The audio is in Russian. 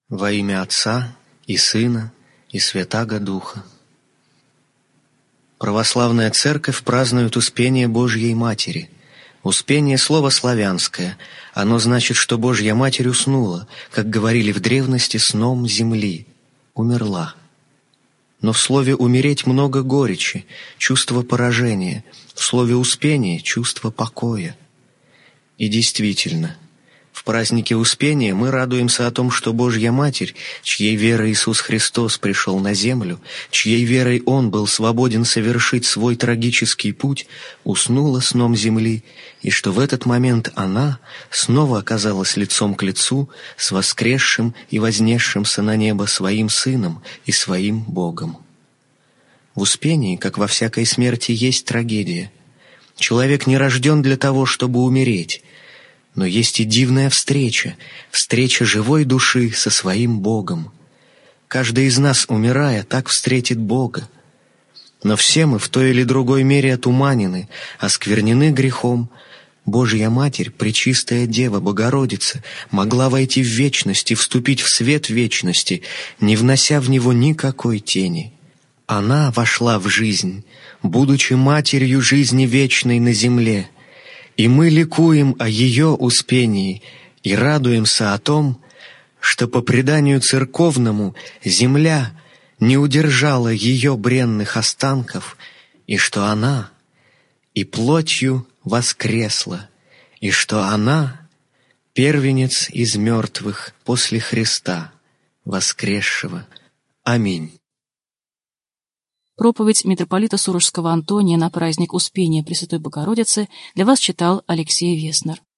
Во имя Отца и Сына и Святаго Духа. Православная Церковь празднует Успение Божьей Матери. Успение — слово славянское. Оно значит, что Божья Матерь уснула, как говорили в древности, сном земли, умерла. Но в слове «умереть» много горечи, чувство поражения, в слове «успение» — чувство покоя. И действительно, в празднике Успения мы радуемся о том, что Божья Матерь, чьей верой Иисус Христос пришел на землю, чьей верой Он был свободен совершить свой трагический путь, уснула сном земли, и что в этот момент Она снова оказалась лицом к лицу с воскресшим и вознесшимся на небо Своим Сыном и Своим Богом. В Успении, как во всякой смерти, есть трагедия. Человек не рожден для того, чтобы умереть, но есть и дивная встреча, встреча живой души со своим Богом. Каждый из нас, умирая, так встретит Бога. Но все мы в той или другой мере отуманены, осквернены грехом. Божья Матерь, Пречистая Дева, Богородица, могла войти в вечность и вступить в свет вечности, не внося в него никакой тени. Она вошла в жизнь, будучи Матерью жизни вечной на земле. И мы ликуем о ее успении и радуемся о том, что по преданию церковному земля не удержала ее бренных останков, и что она и плотью воскресла, и что она первенец из мертвых после Христа, воскресшего. Аминь. Проповедь митрополита Сурожского Антония на праздник Успения Пресвятой Богородицы для вас читал Алексей Веснер.